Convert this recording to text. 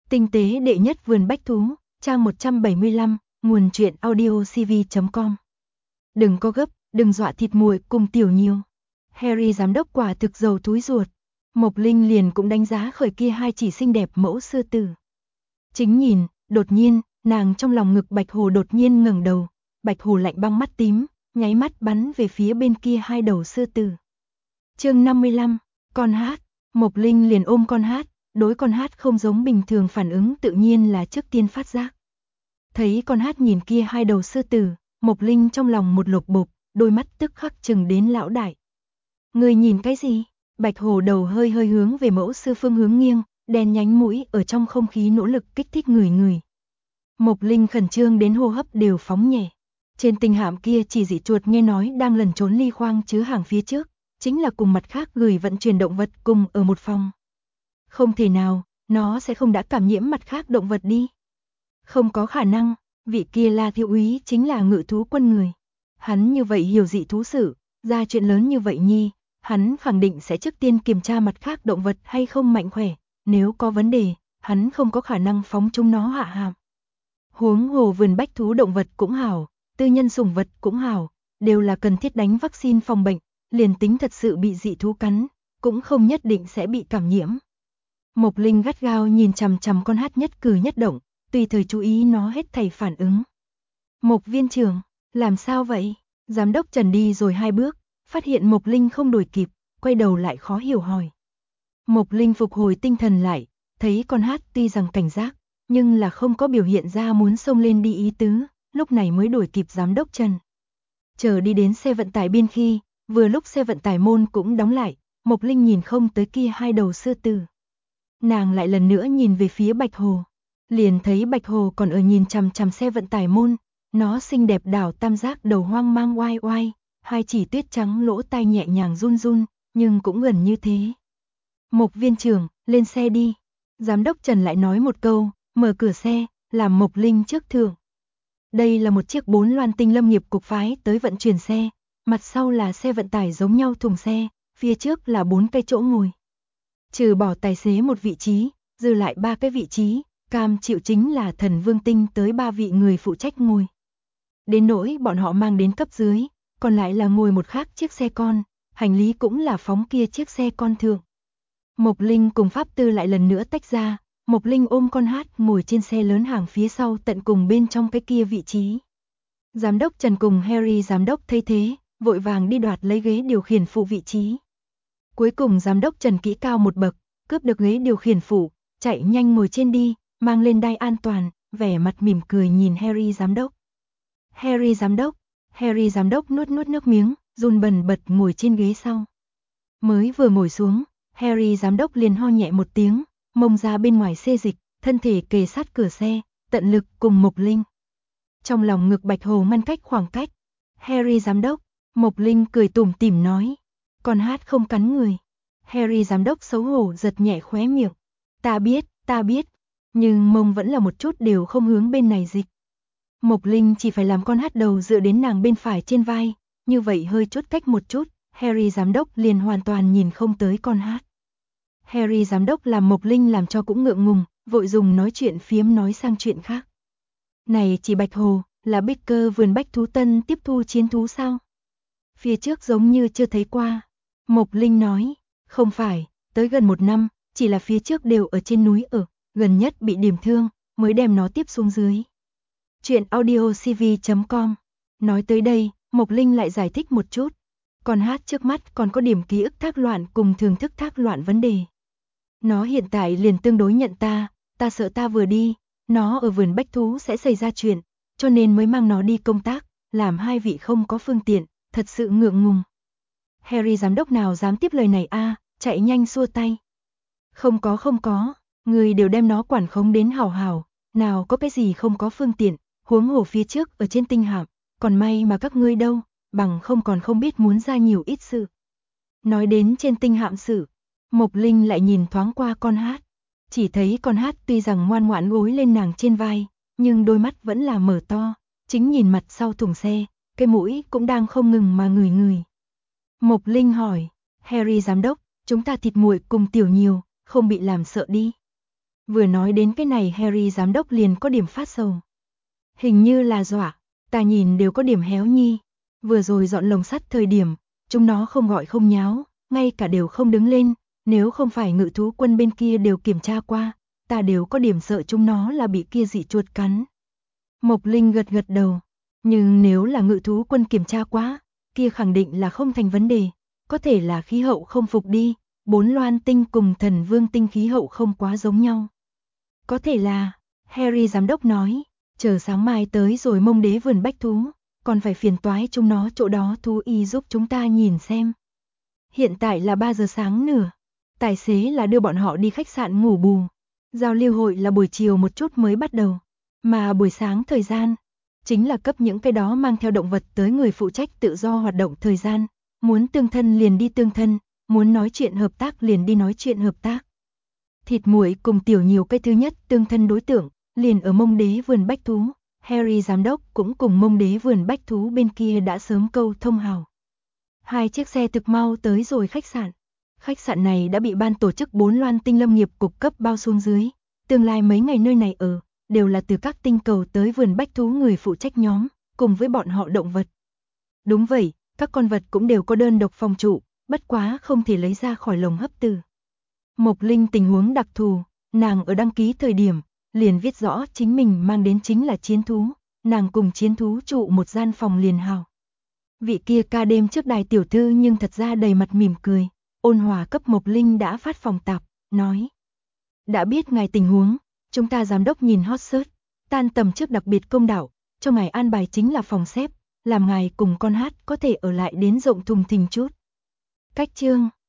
Tinh tế đệ nhất vườn bách thú, trang 175, nguồn truyện audiocv.com. Đừng có gấp, đừng dọa thịt muội cùng tiểu nhiều. Harry giám đốc quả thực giàu túi ruột. Mộc Linh liền cũng đánh giá khởi kia hai chỉ xinh đẹp mẫu sư tử. Chính nhìn, đột nhiên, nàng trong lòng ngực Bạch Hồ đột nhiên ngẩng đầu. Bạch Hồ lạnh băng mắt tím, nháy mắt bắn về phía bên kia hai đầu sư tử. Chương 55, con hát. Mộc Linh liền ôm con hát, đối con hát không giống bình thường phản ứng tự nhiên là trước tiên phát giác. Thấy con hát nhìn kia hai đầu sư tử, Mộc Linh trong lòng một lột bột, đôi mắt tức khắc chừng đến lão đại. Người nhìn cái gì? Bạch Hồ đầu hơi hơi hướng về mẫu sư phương hướng nghiêng, đen nhánh mũi ở trong không khí nỗ lực kích thích người. Mộc Linh khẩn trương đến hô hấp đều phóng nhẹ. Trên tinh hạm kia chỉ dị chuột nghe nói đang lẩn trốn ly khoang chứa hàng phía trước, chính là cùng mặt khác người vận chuyển động vật cùng ở một phòng. Không thể nào, nó sẽ không đã cảm nhiễm mặt khác động vật đi. Không có khả năng, vị kia La thiếu úy chính là ngự thú quân người. Hắn như vậy hiểu dị thú sự, ra chuyện lớn như vậy nhi, hắn khẳng định sẽ trước tiên kiểm tra mặt khác động vật hay không mạnh khỏe, nếu có vấn đề, hắn không có khả năng phóng chúng nó hạ hàm. Huống hồ vườn bách thú động vật cũng hảo, tư nhân sủng vật cũng hảo, đều là cần thiết đánh vaccine phòng bệnh, liền tính thật sự bị dị thú cắn, cũng không nhất định sẽ bị cảm nhiễm. Mộc Linh gắt gao nhìn chằm chằm con hát nhất cử nhất động, tùy thời chú ý nó hết thảy phản ứng. Mộc viên trưởng, làm sao vậy? Giám đốc Trần đi rồi hai bước, phát hiện Mộc Linh không đuổi kịp, quay đầu lại khó hiểu hỏi. Mộc Linh phục hồi tinh thần lại, thấy con hát tuy rằng cảnh giác, nhưng là không có biểu hiện ra muốn xông lên đi ý tứ, lúc này mới đuổi kịp giám đốc Trần. Chờ đi đến xe vận tải biên khi, vừa lúc xe vận tải môn cũng đóng lại, Mộc Linh nhìn không tới kia hai đầu sư tử. Nàng lại lần nữa nhìn về phía Bạch Hồ, liền thấy Bạch Hồ còn ở nhìn chằm chằm xe vận tải môn, nó xinh đẹp đảo tam giác đầu hoang mang oai oai, hai chỉ tuyết trắng lỗ tai nhẹ nhàng run run, nhưng cũng gần như thế. Mộc viên trưởng, lên xe đi. Giám đốc Trần lại nói một câu, mở cửa xe, làm Mộc Linh trước thưởng. Đây là một chiếc 4 loan tinh lâm nghiệp cục phái tới vận chuyển xe, mặt sau là xe vận tải giống nhau thùng xe, phía trước là 4 cái chỗ ngồi. Trừ bỏ tài xế một vị trí, dư lại 3 cái vị trí, cam chịu chính là Thần Vương Tinh tới 3 vị người phụ trách ngồi. Đến nỗi bọn họ mang đến cấp dưới, còn lại là ngồi một khác chiếc xe con, hành lý cũng là phóng kia chiếc xe con thượng. Mộc Linh cùng Pháp Tư lại lần nữa tách ra, Mộc Linh ôm con hát ngồi trên xe lớn hàng phía sau tận cùng bên trong cái kia vị trí. Giám đốc Trần cùng Harry giám đốc thấy thế, vội vàng đi đoạt lấy ghế điều khiển phụ vị trí. Cuối cùng giám đốc Trần kỹ cao một bậc, cướp được ghế điều khiển phụ, chạy nhanh ngồi trên đi, mang lên đai an toàn, vẻ mặt mỉm cười nhìn Harry giám đốc. Harry giám đốc nuốt nước miếng, run bần bật ngồi trên ghế sau. Mới vừa ngồi xuống, Harry giám đốc liền ho nhẹ một tiếng, mông ra bên ngoài xê dịch, thân thể kề sát cửa xe, tận lực cùng Mộc Linh. Trong lòng ngực Bạch Hồ ngăn cách khoảng cách. Harry giám đốc, Mộc Linh cười tủm tỉm nói, con hát không cắn người. Harry giám đốc xấu hổ giật nhẹ khóe miệng. Ta biết, nhưng mông vẫn là một chút đều không hướng bên này dịch. Mộc Linh chỉ phải làm con hát đầu dựa đến nàng bên phải trên vai, như vậy hơi chút cách một chút, Harry giám đốc liền hoàn toàn nhìn không tới con hát. Harry giám đốc làm Mộc Linh làm cho cũng ngượng ngùng, vội dùng nói chuyện phiếm nói sang chuyện khác. Này chỉ Bạch Hồ, là Baker vườn bách thú tân tiếp thu chiến thú sao? Phía trước giống như chưa thấy qua. Mộc Linh nói, không phải, tới gần 1 năm, chỉ là phía trước đều ở trên núi ở, gần nhất bị điểm thương, mới đem nó tiếp xuống dưới. Chuyện audiocv.com. Nói tới đây, Mộc Linh lại giải thích một chút. Con hát trước mắt còn có điểm ký ức thác loạn cùng thường thức thác loạn vấn đề. Nó hiện tại liền tương đối nhận ta sợ ta vừa đi, nó ở vườn bách thú sẽ xảy ra chuyện, cho nên mới mang nó đi công tác, làm hai vị không có phương tiện, thật sự ngượng ngùng. Harry giám đốc nào dám tiếp lời này chạy nhanh xua tay. Không có, người đều đem nó quản khống đến hảo hảo, nào có cái gì không có phương tiện, huống hồ phía trước ở trên tinh hạm, còn may mà các ngươi đâu, bằng không còn không biết muốn ra nhiều ít sự. Nói đến trên tinh hạm sự, Mộc Linh lại nhìn thoáng qua con hát, chỉ thấy con hát tuy rằng ngoan ngoãn gối lên nàng trên vai, nhưng đôi mắt vẫn là mở to, chính nhìn mặt sau thùng xe, cái mũi cũng đang không ngừng mà ngửi. Mộc Linh hỏi, Harry giám đốc, chúng ta thịt muội cùng tiểu nhiều, không bị làm sợ đi. Vừa nói đến cái này Harry giám đốc liền có điểm phát sầu. Hình như là dọa, ta nhìn đều có điểm héo nhi. Vừa rồi dọn lồng sắt thời điểm, chúng nó không gọi không nháo, ngay cả đều không đứng lên, nếu không phải ngự thú quân bên kia đều kiểm tra qua, ta đều có điểm sợ chúng nó là bị kia dị chuột cắn. Mộc Linh gật gật đầu, nhưng nếu là ngự thú quân kiểm tra quá, kia khẳng định là không thành vấn đề, có thể là khí hậu không phục đi, 4 loan tinh cùng thần vương tinh khí hậu không quá giống nhau. Có thể là, Harry giám đốc nói, chờ sáng mai tới rồi Mông Đế vườn bách thú, còn phải phiền toái chúng nó chỗ đó thú y giúp chúng ta nhìn xem. Hiện tại là 3 giờ sáng nửa, tài xế là đưa bọn họ đi khách sạn ngủ bù, giao lưu hội là buổi chiều một chút mới bắt đầu, mà buổi sáng thời gian, chính là cấp những cái đó mang theo động vật tới người phụ trách tự do hoạt động thời gian, muốn tương thân liền đi tương thân, muốn nói chuyện hợp tác liền đi nói chuyện hợp tác. Thịt muội cùng tiểu nhiều cái thứ nhất tương thân đối tượng, liền ở Mông Đế vườn bách thú, Harry giám đốc cũng cùng Mông Đế vườn bách thú bên kia đã sớm câu thông hào. 2 chiếc xe thực mau tới rồi khách sạn. Khách sạn này đã bị ban tổ chức 4 loan tinh lâm nghiệp cục cấp bao xuống dưới, tương lai mấy ngày nơi này ở, đều là từ các tinh cầu tới vườn bách thú người phụ trách nhóm, cùng với bọn họ động vật. Đúng vậy, các con vật cũng đều có đơn độc phòng trụ, bất quá không thể lấy ra khỏi lồng hấp từ. Mộc Linh tình huống đặc thù, nàng ở đăng ký thời điểm, liền viết rõ chính mình mang đến chính là chiến thú, nàng cùng chiến thú trụ một gian phòng liền hào. Vị kia ca đêm trước đài tiểu thư nhưng thật ra đầy mặt mỉm cười, ôn hòa cấp Mộc Linh đã phát phòng tạp, nói. Đã biết ngài tình huống, chúng ta giám đốc nhìn hot search, tan tầm trước đặc biệt công đạo, cho ngài an bài chính là phòng xếp, làm ngài cùng con hát có thể ở lại đến rộng thùng thình chút. Cách chương